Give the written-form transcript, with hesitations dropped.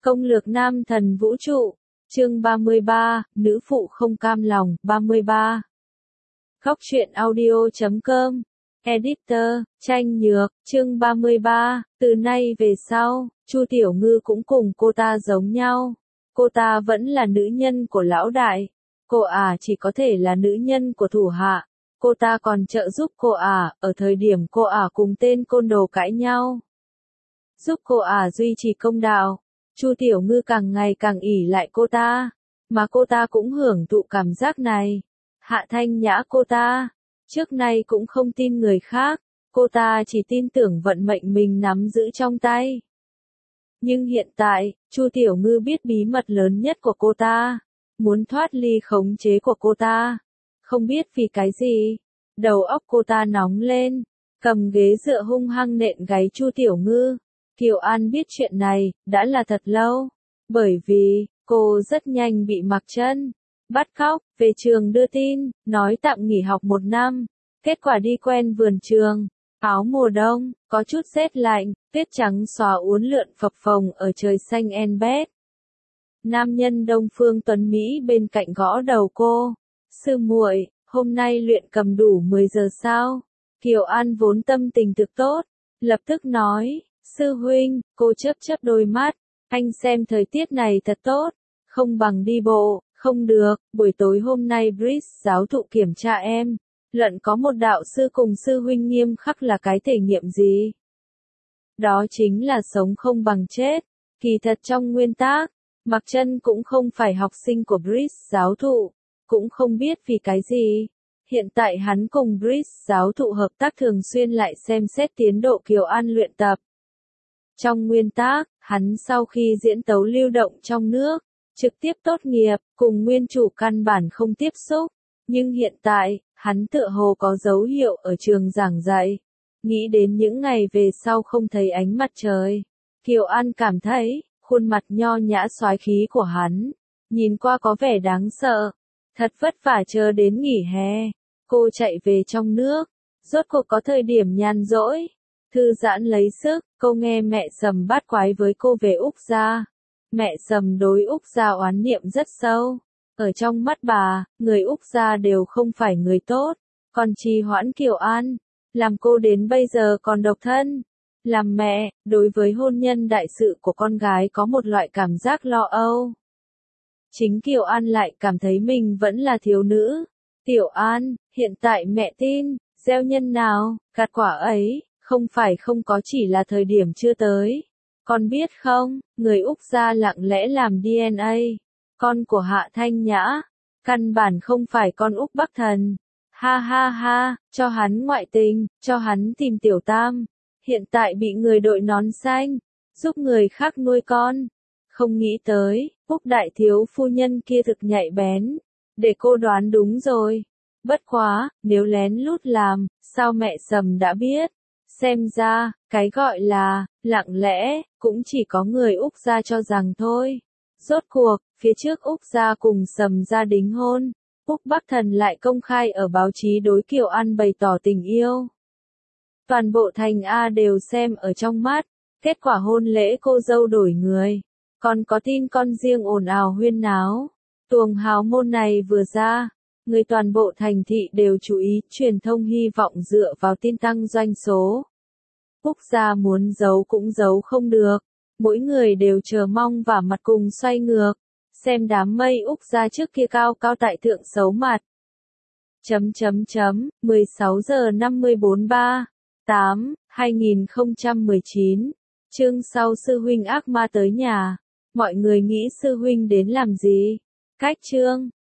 Công lược nam thần vũ trụ. Chương 33, nữ phụ không cam lòng, 33. Góc truyện audio.com. Editor, Tranh Nhược, chương 33, từ nay về sau, Chu Tiểu Ngư cũng cùng cô ta giống nhau. Cô ta vẫn là nữ nhân của lão đại. Cô chỉ có thể là nữ nhân của thủ hạ. Cô ta còn trợ giúp cô ở thời điểm cô cùng tên côn đồ cãi nhau. Giúp cô duy trì công đạo. Chu Tiểu Ngư càng ngày càng ỷ lại cô ta, mà cô ta cũng hưởng thụ cảm giác này. Hạ Thanh Nhã cô ta, trước nay cũng không tin người khác, cô ta chỉ tin tưởng vận mệnh mình nắm giữ trong tay. Nhưng hiện tại, Chu Tiểu Ngư biết bí mật lớn nhất của cô ta, muốn thoát ly khống chế của cô ta. Không biết vì cái gì, đầu óc cô ta nóng lên, cầm ghế dựa hung hăng nện gáy Chu Tiểu Ngư. Kiều An biết chuyện này, đã là thật lâu, bởi vì, cô rất nhanh bị Mặc Chân bắt cóc, về trường đưa tin, nói tạm nghỉ học 1 năm, kết quả đi quen vườn trường, áo mùa đông, có chút rét lạnh, tuyết trắng xòa uốn lượn phập phồng ở trời xanh en bét. Nam nhân Đông Phương Tuấn Mỹ bên cạnh gõ đầu cô, sư muội, hôm nay luyện cầm đủ 10 giờ sao? Kiều An vốn tâm tình thực tốt, lập tức nói, sư huynh, cô chớp chớp đôi mắt, anh xem thời tiết này thật tốt, không bằng đi bộ, không được, buổi tối hôm nay Brit giáo thụ kiểm tra em, luận có một đạo sư cùng sư huynh nghiêm khắc là cái thể nghiệm gì? Đó chính là sống không bằng chết, kỳ thật trong nguyên tắc, Mặc Chân cũng không phải học sinh của Brit giáo thụ, cũng không biết vì cái gì. Hiện tại hắn cùng Brit giáo thụ hợp tác thường xuyên lại xem xét tiến độ Kiều An luyện tập. Trong nguyên tắc, hắn sau khi diễn tấu lưu động trong nước, trực tiếp tốt nghiệp, cùng nguyên chủ căn bản không tiếp xúc. Nhưng hiện tại, hắn tựa hồ có dấu hiệu ở trường giảng dạy. Nghĩ đến những ngày về sau không thấy ánh mặt trời. Kiều An cảm thấy, khuôn mặt nho nhã soái khí của hắn, nhìn qua có vẻ đáng sợ. Thật vất vả chờ đến nghỉ hè, cô chạy về trong nước, rốt cuộc có thời điểm nhàn rỗi. Thư giãn lấy sức, cô nghe mẹ Sầm bát quái với cô về Úc Gia. Mẹ Sầm đối Úc Gia oán niệm rất sâu. Ở trong mắt bà, người Úc Gia đều không phải người tốt. Còn trì hoãn Kiều An, làm cô đến bây giờ còn độc thân. Làm mẹ, đối với hôn nhân đại sự của con gái có một loại cảm giác lo âu. Chính Kiều An lại cảm thấy mình vẫn là thiếu nữ. Tiểu An, hiện tại mẹ tin, gieo nhân nào, gặt quả ấy. Không phải không có, chỉ là thời điểm chưa tới. Con biết không, người Úc Gia lặng lẽ làm DNA. Con của Hạ Thanh Nhã, căn bản không phải con Úc Bắc Thần. Ha ha ha, cho hắn ngoại tình, cho hắn tìm tiểu tam. Hiện tại bị người đội nón xanh, giúp người khác nuôi con. Không nghĩ tới, Úc đại thiếu phu nhân kia thực nhạy bén. Để cô đoán đúng rồi. Bất quá, nếu lén lút làm, sao mẹ Sầm đã biết? Xem ra, cái gọi là, lặng lẽ, cũng chỉ có người Úc Gia cho rằng thôi. Rốt cuộc, phía trước Úc Gia cùng Sầm gia đính hôn, Úc Bắc Thần lại công khai ở báo chí đối Kiều An bày tỏ tình yêu. Toàn bộ thành A đều xem ở trong mắt, kết quả hôn lễ cô dâu đổi người. Còn có tin con riêng ồn ào huyên náo. Tuồng hào môn này vừa ra, người toàn bộ thành thị đều chú ý, truyền thông hy vọng dựa vào tin tăng doanh số. Úc Gia muốn giấu cũng giấu không được, mỗi người đều chờ mong và mặt cùng xoay ngược, xem đám mây Úc Gia trước kia cao cao tại thượng xấu mặt. 16 giờ 54/8/2019, chương sau sư huynh ác ma tới nhà, mọi người nghĩ sư huynh đến làm gì? Cách chương.